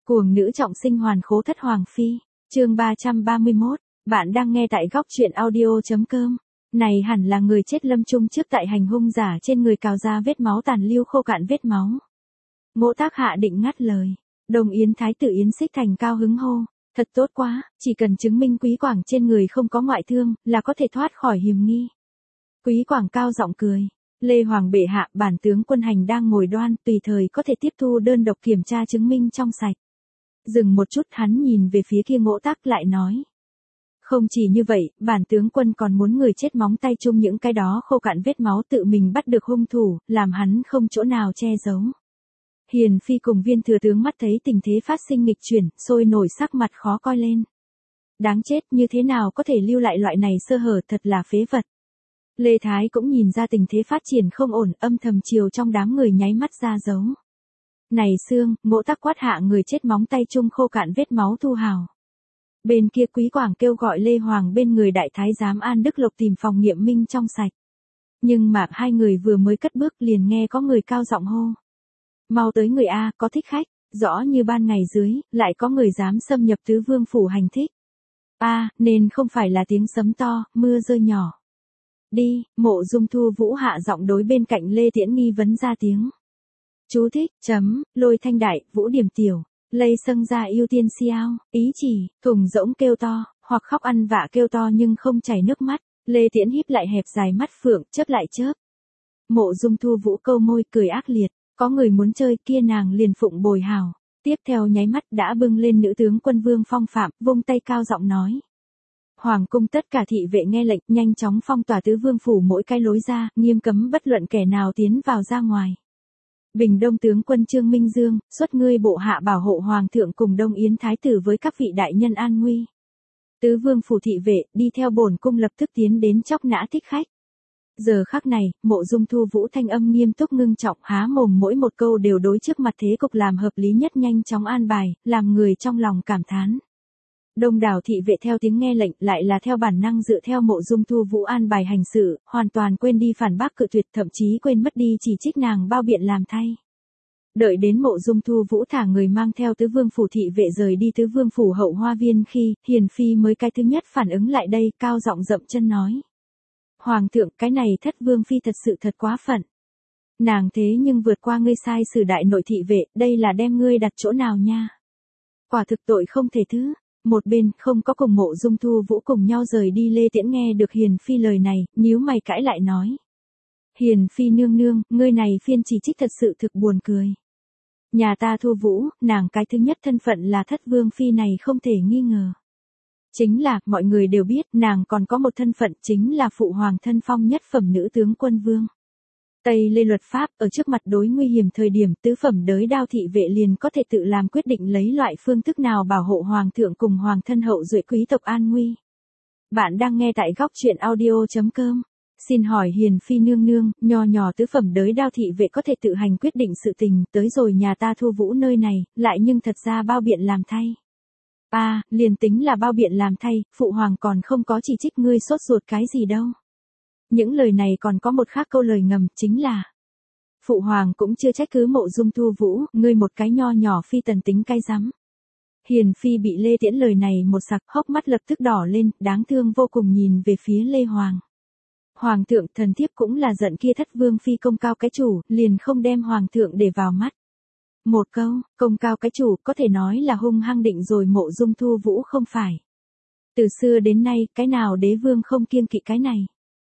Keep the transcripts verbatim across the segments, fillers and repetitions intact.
Cuồng nữ trọng sinh hoàn khố thất hoàng phi, chương ba trăm ba mươi mốt, bạn đang nghe tại góc truyện audio.com. Này hẳn là người chết lâm chung trước tại hành hung giả trên người cào ra vết máu tàn lưu khô cạn vết máu. Ngỗ Tác hạ định ngắt lời, Đồng Yến thái tử Yến Xích Thành cao hứng hô, thật tốt quá, chỉ cần chứng minh Quý Quảng trên người không có ngoại thương, là có thể thoát khỏi hiểm nghi. Quý Quảng cao giọng cười, Lê Hoàng bệ hạ, bản tướng quân hành đang ngồi đoan, tùy thời có thể tiếp thu đơn độc kiểm tra chứng minh trong sạch. Dừng một chút hắn nhìn về phía kia Ngỗ Tác lại nói. Không chỉ như vậy, bản tướng quân còn muốn người chết móng tay chung những cái đó khô cạn vết máu tự mình bắt được hung thủ, làm hắn không chỗ nào che giấu. Hiền phi cùng Viên thừa tướng mắt thấy tình thế phát sinh nghịch chuyển, sôi nổi sắc mặt khó coi lên. Đáng chết, như thế nào có thể lưu lại loại này sơ hở, thật là phế vật. Lê Thái cũng nhìn ra tình thế phát triển không ổn, âm thầm chiều trong đám người nháy mắt ra dấu. Này xương, Ngỗ Tác quát hạ người chết móng tay chung khô cạn vết máu thu hào. Bên kia Quý Quảng kêu gọi Lê Hoàng bên người đại thái giám An Đức Lộc tìm phòng nghiệm minh trong sạch. Nhưng mà hai người vừa mới cất bước liền nghe có người cao giọng hô. Mau tới người A, có thích khách, rõ như ban ngày dưới, lại có người dám xâm nhập tứ vương phủ hành thích. A, nên không phải là tiếng sấm to, mưa rơi nhỏ. Đi, Mộ Dung Thu Vũ hạ giọng đối bên cạnh Lê Tiễn nghi vấn ra tiếng. Chú thích, chấm, lôi thanh đại, vũ điểm tiểu, lây sâng ra ưu tiên xiao, ý chỉ, thùng rỗng kêu to, hoặc khóc ăn vạ kêu to nhưng không chảy nước mắt, Lê Tiễn híp lại hẹp dài mắt phượng, chớp lại chớp. Mộ Dung Thu Vũ câu môi cười ác liệt, có người muốn chơi kia nàng liền phụng bồi hào, tiếp theo nháy mắt đã bưng lên nữ tướng quân Vương Phong Phạm, vung tay cao giọng nói. Hoàng cung tất cả thị vệ nghe lệnh nhanh chóng phong tỏa tứ vương phủ mỗi cái lối ra, nghiêm cấm bất luận kẻ nào tiến vào ra ngoài. Bình Đông tướng quân Trương Minh Dương, xuất ngươi bộ hạ bảo hộ hoàng thượng cùng Đông Yến thái tử với các vị đại nhân an nguy. Tứ vương phủ thị vệ đi theo bổn cung lập tức tiến đến chóc nã thích khách. Giờ khắc này, Mộ Dung Thu Vũ thanh âm nghiêm túc ngưng trọng, há mồm mỗi một câu đều đối trước mặt thế cục làm hợp lý nhất nhanh chóng an bài, làm người trong lòng cảm thán. Đông đảo thị vệ theo tiếng nghe lệnh lại là theo bản năng dựa theo Mộ Dung Thu Vũ an bài hành sự, hoàn toàn quên đi phản bác cự tuyệt, thậm chí quên mất đi chỉ trích nàng bao biện làm thay. Đợi đến Mộ Dung Thu Vũ thả người mang theo tứ vương phủ thị vệ rời đi tứ vương phủ hậu hoa viên khi, Hiền phi mới cái thứ nhất phản ứng lại đây, cao giọng dậm chân nói. Hoàng thượng, cái này thất vương phi thật sự thật quá phận. Nàng thế nhưng vượt qua ngươi sai sử đại nội thị vệ, đây là đem ngươi đặt chỗ nào nha. Quả thực tội không thể thứ. Một bên không có cùng Mộ Dung Thu Vũ cùng nhau rời đi Lê Tiễn nghe được Hiền phi lời này, nhíu mày cãi lại nói. Hiền phi nương nương, ngươi này phiên chỉ trích thật sự thực buồn cười. Nhà ta Thu Vũ, nàng cái thứ nhất thân phận là thất vương phi này không thể nghi ngờ. Chính là, mọi người đều biết, nàng còn có một thân phận chính là phụ hoàng thân phong nhất phẩm nữ tướng quân vương. Tây Lê luật pháp, ở trước mặt đối nguy hiểm thời điểm tứ phẩm đới đao thị vệ liền có thể tự làm quyết định lấy loại phương thức nào bảo hộ hoàng thượng cùng hoàng thân hậu duệ quý tộc an nguy. Bạn đang nghe tại góc truyện audio.com. Xin hỏi Hiền phi nương nương, nho nhỏ tứ phẩm đới đao thị vệ có thể tự hành quyết định sự tình, tới rồi nhà ta Thu Vũ nơi này, lại nhưng thật ra bao biện làm thay. A, à, liền tính là bao biện làm thay, phụ hoàng còn không có chỉ trích ngươi sốt ruột cái gì đâu. Những lời này còn có một khác câu lời ngầm, chính là phụ hoàng cũng chưa trách cứ Mộ Dung Thu Vũ, ngươi một cái nho nhỏ phi tần tính cay rắm. Hiền phi bị Lê Tiễn lời này một sặc, hốc mắt lập tức đỏ lên, đáng thương vô cùng nhìn về phía Lê Hoàng. Hoàng thượng, thần thiếp cũng là giận kia thất vương phi công cao cái chủ, liền không đem hoàng thượng để vào mắt. Một câu, công cao cái chủ, có thể nói là hung hăng định rồi Mộ Dung Thu Vũ không phải. Từ xưa đến nay, cái nào đế vương không kiêng kỵ cái này.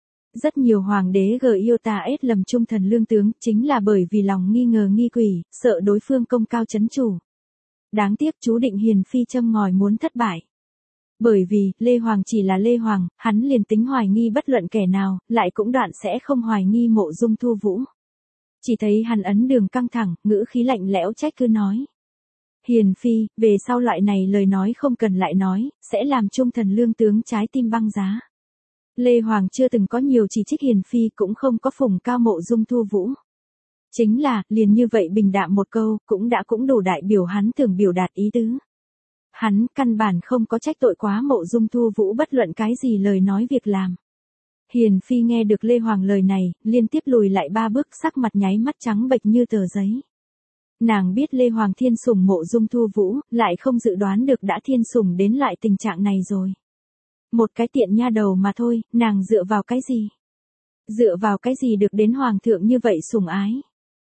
Rất nhiều hoàng đế gờ yêu ta ết lầm trung thần lương tướng, chính là bởi vì lòng nghi ngờ nghi quỷ, sợ đối phương công cao chấn chủ. Đáng tiếc chú định Hiền phi châm ngòi muốn thất bại. Bởi vì, Lê Hoàng chỉ là Lê Hoàng, hắn liền tính hoài nghi bất luận kẻ nào, lại cũng đoạn sẽ không hoài nghi Mộ Dung Thu Vũ. Chỉ thấy hắn ấn đường căng thẳng, ngữ khí lạnh lẽo trách cứ nói. Hiền phi, về sau loại này lời nói không cần lại nói, sẽ làm trung thần lương tướng trái tim băng giá. Lê Hoàng chưa từng có nhiều chỉ trích Hiền phi cũng không có phùng cao Mộ Dung Thu Vũ. Chính là, liền như vậy bình đạm một câu, cũng đã cũng đủ đại biểu hắn tưởng biểu đạt ý tứ. Hắn, căn bản không có trách tội quá Mộ Dung Thu Vũ bất luận cái gì lời nói việc làm. Hiền phi nghe được Lê Hoàng lời này, liên tiếp lùi lại ba bước, sắc mặt nháy mắt trắng bệch như tờ giấy. Nàng biết Lê Hoàng Thiên sủng Mộ Dung Thu Vũ, lại không dự đoán được đã thiên sủng đến loại tình trạng này rồi. Một cái tiện nha đầu mà thôi, nàng dựa vào cái gì? Dựa vào cái gì được đến Hoàng thượng như vậy sủng ái?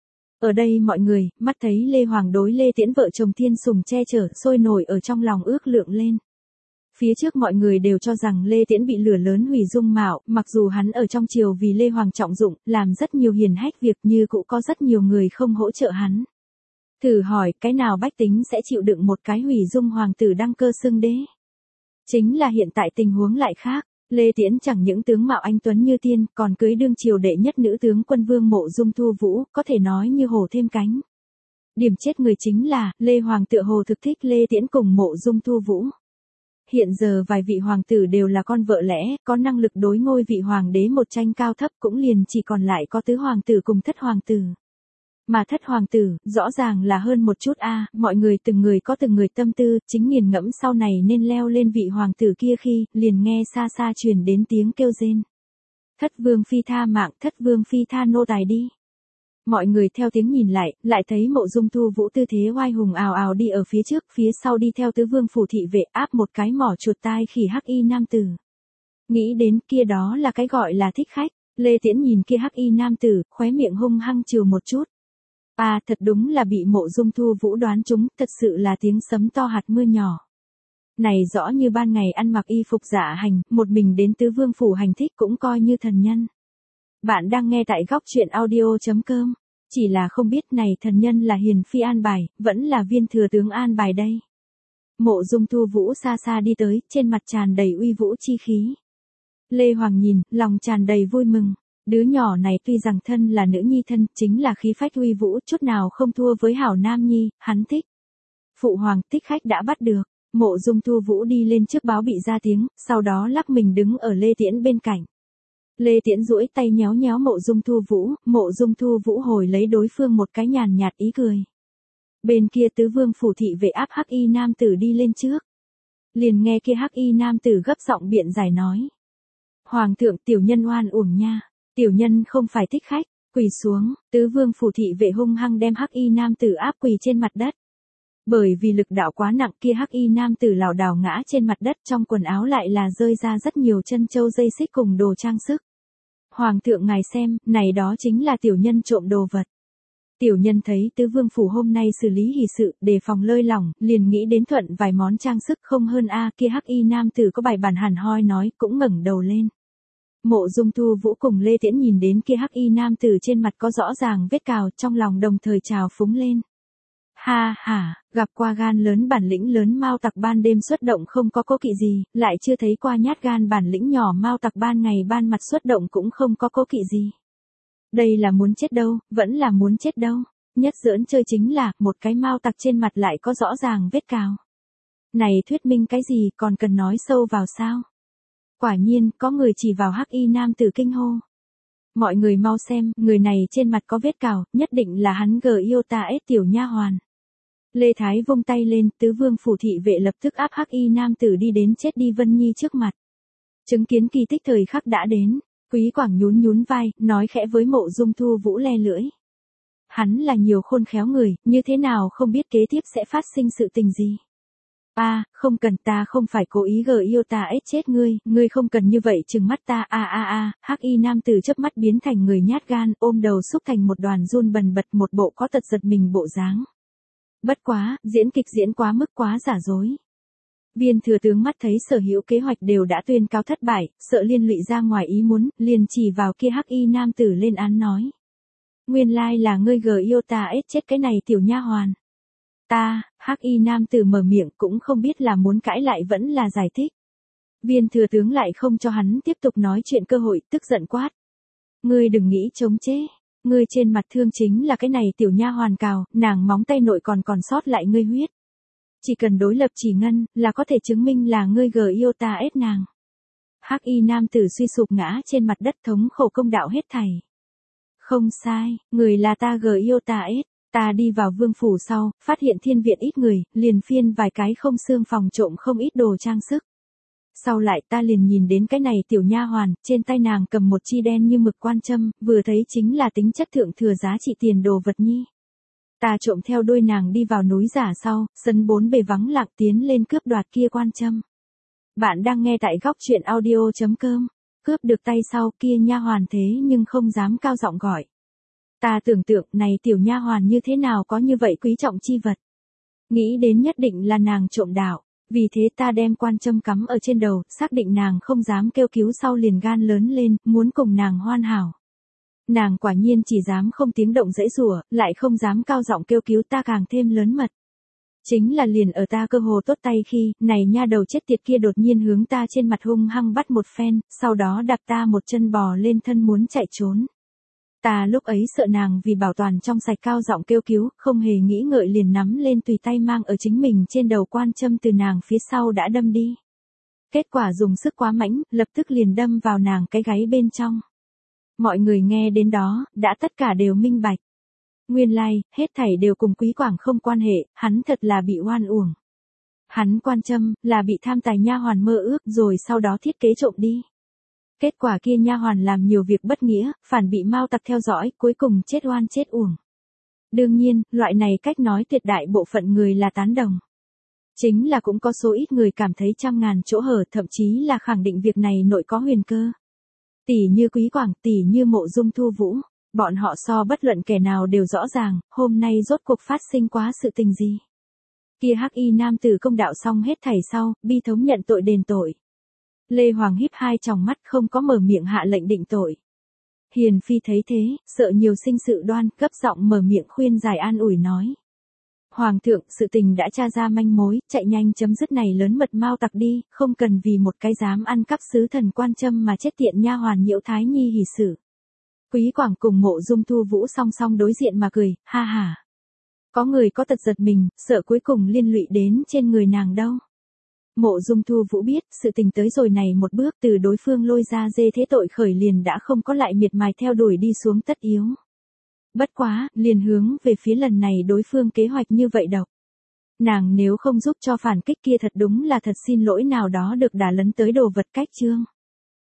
Ở đây mọi người, mắt thấy Lê Hoàng đối Lê Tiễn vợ chồng thiên sủng che chở, sôi nổi ở trong lòng ước lượng lên. Phía trước mọi người đều cho rằng Lê Tiễn bị lửa lớn hủy dung mạo, mặc dù hắn ở trong triều vì Lê Hoàng trọng dụng, làm rất nhiều hiền hách việc như cũng có rất nhiều người không hỗ trợ hắn. Thử hỏi, cái nào bách tính sẽ chịu đựng một cái hủy dung hoàng tử đăng cơ xưng đế? Chính là hiện tại tình huống lại khác, Lê Tiễn chẳng những tướng mạo anh tuấn như tiên, còn cưới đương triều đệ nhất nữ tướng quân Vương Mộ Dung Thu Vũ, có thể nói như hổ thêm cánh. Điểm chết người chính là, Lê Hoàng tựa hồ thực thích Lê Tiễn cùng Mộ Dung Thu Vũ. Hiện giờ vài vị hoàng tử đều là con vợ lẽ, có năng lực đối ngôi vị hoàng đế một tranh cao thấp, cũng liền chỉ còn lại có tứ hoàng tử cùng thất hoàng tử. Mà thất hoàng tử, rõ ràng là hơn một chút a, mọi người từng người có từng người tâm tư, chính nghiền ngẫm sau này nên leo lên vị hoàng tử kia khi, liền nghe xa xa truyền đến tiếng kêu rên. Thất vương phi tha mạng, thất vương phi tha nô tài đi. Mọi người theo tiếng nhìn lại, lại thấy Mộ Dung Thu Vũ tư thế oai hùng ào ào đi ở phía trước, phía sau đi theo tứ vương phủ thị vệ áp một cái mỏ chuột tai khỉ hắc y nam tử. Nghĩ đến kia đó là cái gọi là thích khách, Lê Tiễn nhìn kia hắc y nam tử, khóe miệng hung hăng trừ một chút. À, thật đúng là bị Mộ Dung Thu Vũ đoán trúng, thật sự là tiếng sấm to hạt mưa nhỏ. Này rõ như ban ngày ăn mặc y phục dạ hành, một mình đến tứ vương phủ hành thích cũng coi như thần nhân. Bạn đang nghe tại góc truyện audio chấm com, chỉ là không biết này thần nhân là hiền phi an bài, vẫn là viên thừa tướng an bài đây. Mộ Dung Thu Vũ xa xa đi tới, trên mặt tràn đầy uy vũ chi khí. Lê Hoàng nhìn, lòng tràn đầy vui mừng. Đứa nhỏ này tuy rằng thân là nữ nhi thân, chính là khí phách uy vũ, chút nào không thua với hảo nam nhi, hắn thích. Phụ hoàng, thích khách đã bắt được. Mộ Dung Thu Vũ đi lên trước báo bị ra tiếng, sau đó lắc mình đứng ở Lê Tiễn bên cạnh. Lê Tiễn duỗi tay nhéo nhéo Mộ Dung Thu Vũ, Mộ Dung Thu Vũ hồi lấy đối phương một cái nhàn nhạt ý cười. Bên kia tứ vương phủ thị vệ áp hắc y nam tử đi lên trước. Liền nghe kia hắc y nam tử gấp giọng biện giải nói. Hoàng thượng, tiểu nhân oan uổng nha. Tiểu nhân không phải thích khách, quỳ xuống, tứ vương phủ thị vệ hung hăng đem hắc y nam tử áp quỳ trên mặt đất. Bởi vì lực đạo quá nặng kia hắc y nam tử lảo đảo ngã trên mặt đất, trong quần áo lại là rơi ra rất nhiều chân châu dây xích cùng đồ trang sức. Hoàng thượng ngài xem, này đó chính là tiểu nhân trộm đồ vật. Tiểu nhân thấy tứ vương phủ hôm nay xử lý hỷ sự, đề phòng lơi lỏng, liền nghĩ đến thuận vài món trang sức không hơn a. Kia hắc y nam tử có bài bản hẳn hoi nói, cũng ngẩng đầu lên. Mộ Dung Thu Vũ cùng Lê Tiễn nhìn đến kia hắc y nam tử trên mặt có rõ ràng vết cào, trong lòng đồng thời trào phúng lên. Ha ha, gặp qua gan lớn bản lĩnh lớn Mao Tặc ban đêm xuất động không có cố kỵ gì, lại chưa thấy qua nhát gan bản lĩnh nhỏ Mao Tặc ban ngày ban mặt xuất động cũng không có cố kỵ gì. Đây là muốn chết đâu, vẫn là muốn chết đâu. Nhất giỡn chơi chính là, một cái Mao Tặc trên mặt lại có rõ ràng vết cào. Này thuyết minh cái gì, còn cần nói sâu vào sao? Quả nhiên, có người chỉ vào hắc y nam tử kinh hô. Mọi người mau xem, người này trên mặt có vết cào, nhất định là hắn gờ yêu ta ết tiểu nha hoàn. Lê Thái vung tay lên, tứ vương phủ thị vệ lập tức áp hắc y nam tử đi đến chết đi Vân Nhi trước mặt. Chứng kiến kỳ tích thời khắc đã đến, Quý Quảng nhún nhún vai, nói khẽ với Mộ Dung Thu Vũ le lưỡi. Hắn là nhiều khôn khéo người, như thế nào không biết kế tiếp sẽ phát sinh sự tình gì. A, à, không cần, ta không phải cố ý gờ yêu ta ết chết ngươi, ngươi không cần như vậy trừng mắt ta. A a a, hắc y nam tử chớp mắt biến thành người nhát gan, ôm đầu xúc thành một đoàn run bần bật, một bộ có tật giật mình bộ dáng. Bất quá, diễn kịch diễn quá mức quá giả dối. Viên thừa tướng mắt thấy sở hữu kế hoạch đều đã tuyên cáo thất bại, sợ liên lụy ra ngoài ý muốn, liền chỉ vào kia hắc y nam tử lên án nói. Nguyên lai là ngươi gờ yêu ta ết chết cái này tiểu nha hoàn. Ta, hắc y nam tử mở miệng cũng không biết là muốn cãi lại vẫn là giải thích. Viên thừa tướng lại không cho hắn tiếp tục nói chuyện cơ hội, tức giận quát. Ngươi đừng nghĩ chống chế. Ngươi trên mặt thương chính là cái này tiểu nha hoàn cào, nàng móng tay nội còn còn sót lại ngươi huyết. Chỉ cần đối lập chỉ ngân, là có thể chứng minh là ngươi gờ yêu ta ết nàng. Hắc y nam tử suy sụp ngã trên mặt đất thống khổ công đạo hết thảy. Không sai, người là ta gờ yêu ta ết. Ta đi vào vương phủ sau, phát hiện thiên viện ít người, liền phiên vài cái không xương phòng trộm không ít đồ trang sức. Sau lại ta liền nhìn đến cái này tiểu nha hoàn, trên tay nàng cầm một chi đen như mực quan châm, vừa thấy chính là tính chất thượng thừa giá trị tiền đồ vật nhi. Ta trộm theo đuôi nàng đi vào núi giả sau, sân bốn bề vắng lặng tiến lên cướp đoạt kia quan châm. Bạn đang nghe tại góc chuyện audio chấm com. Cướp được tay sau kia nha hoàn thế nhưng không dám cao giọng gọi. Ta tưởng tượng này tiểu nha hoàn như thế nào có như vậy quý trọng chi vật. Nghĩ đến nhất định là nàng trộm đạo, vì thế ta đem quan châm cắm ở trên đầu, xác định nàng không dám kêu cứu sau liền gan lớn lên, muốn cùng nàng hoan hảo. Nàng quả nhiên chỉ dám không tiếng động giãy giụa, lại không dám cao giọng kêu cứu, ta càng thêm lớn mật. Chính là liền ở ta cơ hồ tốt tay khi, này nha đầu chết tiệt kia đột nhiên hướng ta trên mặt hung hăng bắt một phen, sau đó đạp ta một chân bò lên thân muốn chạy trốn. Ta lúc ấy sợ nàng vì bảo toàn trong sạch cao giọng kêu cứu, không hề nghĩ ngợi liền nắm lên tùy tay mang ở chính mình trên đầu quan châm từ nàng phía sau đã đâm đi. Kết quả dùng sức quá mãnh, lập tức liền đâm vào nàng cái gáy bên trong. Mọi người nghe đến đó, đã tất cả đều minh bạch. Nguyên lai, like, hết thảy đều cùng Quý Quảng không quan hệ, hắn thật là bị oan uổng. Hắn quan châm, là bị tham tài nha hoàn mơ ước rồi sau đó thiết kế trộm đi. Kết quả kia nha hoàn làm nhiều việc bất nghĩa, phản bị Mao Tặc theo dõi, cuối cùng chết oan chết uổng. Đương nhiên, loại này cách nói tuyệt đại bộ phận người là tán đồng. Chính là cũng có số ít người cảm thấy trăm ngàn chỗ hở, thậm chí là khẳng định việc này nội có huyền cơ. Tỷ như Quý Quảng, tỷ như Mộ Dung Thu Vũ, bọn họ so bất luận kẻ nào đều rõ ràng, hôm nay rốt cuộc phát sinh quá sự tình gì. Kia hắc y nam tử công đạo xong hết thảy sau, bi thống nhận tội đền tội. Lê Hoàng híp hai tròng mắt không có mở miệng hạ lệnh định tội. Hiền Phi thấy thế, sợ nhiều sinh sự đoan, gấp giọng mở miệng khuyên giải an ủi nói. Hoàng thượng, sự tình đã tra ra manh mối, chạy nhanh chấm dứt này lớn mật Mao Tặc đi, không cần vì một cái dám ăn cắp sứ thần quan châm mà chết tiện nha hoàn Nhiễu Thái Nhi hỉ sự. Quý Quảng cùng Mộ Dung Thu Vũ song song đối diện mà cười, ha ha. Có người có tật giật mình, sợ cuối cùng liên lụy đến trên người nàng đâu. Mộ Dung Thu Vũ biết, sự tình tới rồi này một bước từ đối phương lôi ra dê thế tội khởi liền đã không có lại miệt mài theo đuổi đi xuống tất yếu. Bất quá, liền hướng về phía lần này đối phương kế hoạch như vậy độc. Nàng nếu không giúp cho phản kích kia thật đúng là thật xin lỗi nào đó được đả lấn tới đồ vật cách chương.